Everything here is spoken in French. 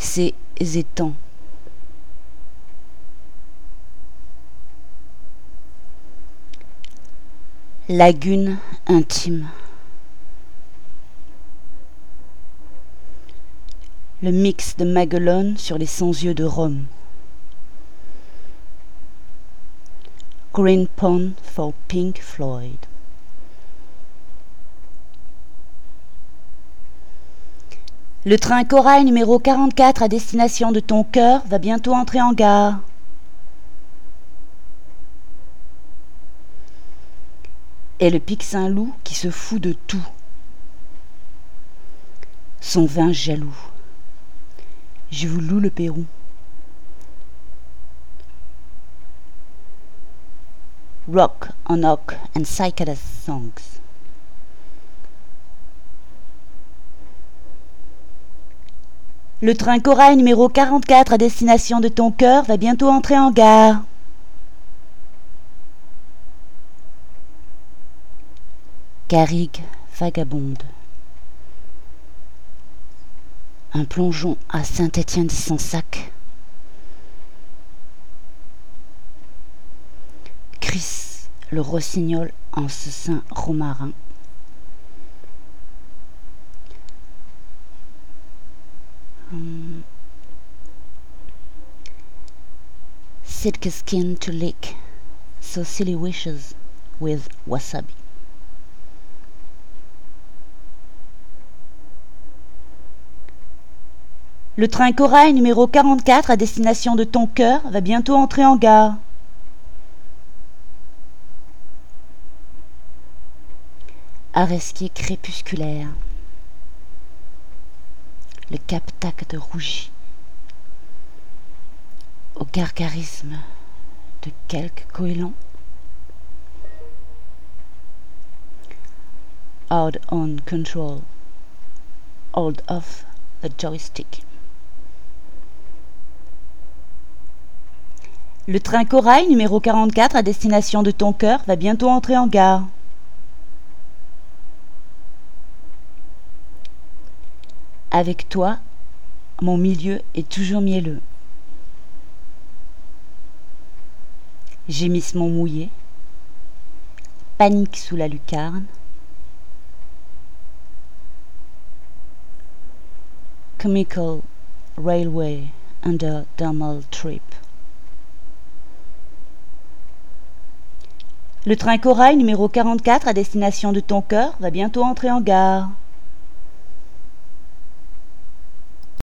ses étangs. Lagune intime. Le mix de Maguelone sur les 100 yeux de Rome. Green Pond for Pink Floyd. Le train Corail numéro 44 à destination de ton cœur va bientôt entrer en gare. Et le Pic Saint-Loup qui se fout de tout. Son vin jaloux. Je vous loue le Pérou. Rock on oak and psychedelic songs. Le train Corail numéro 44 à destination de ton cœur va bientôt entrer en gare. Garrigue vagabonde. Un plongeon à Saint-Étienne-de-Sansac. Chris le rossignol en ce sein romarin. Silky skin to lick, so silly wishes with wasabi. Le train Corail numéro 44 à destination de ton cœur va bientôt entrer en gare. Aresquier crépusculaire. Le cap-tac de Rougy. Au gargarisme de quelques goélands. Hard on control. Hold off the joystick. Le train Corail numéro 44 à destination de ton cœur va bientôt entrer en gare. Avec toi, mon milieu est toujours mielleux. Gémissement mouillé, panique sous la lucarne. Comical railway under thermal trip. Le train Corail numéro 44 à destination de ton cœur va bientôt entrer en gare.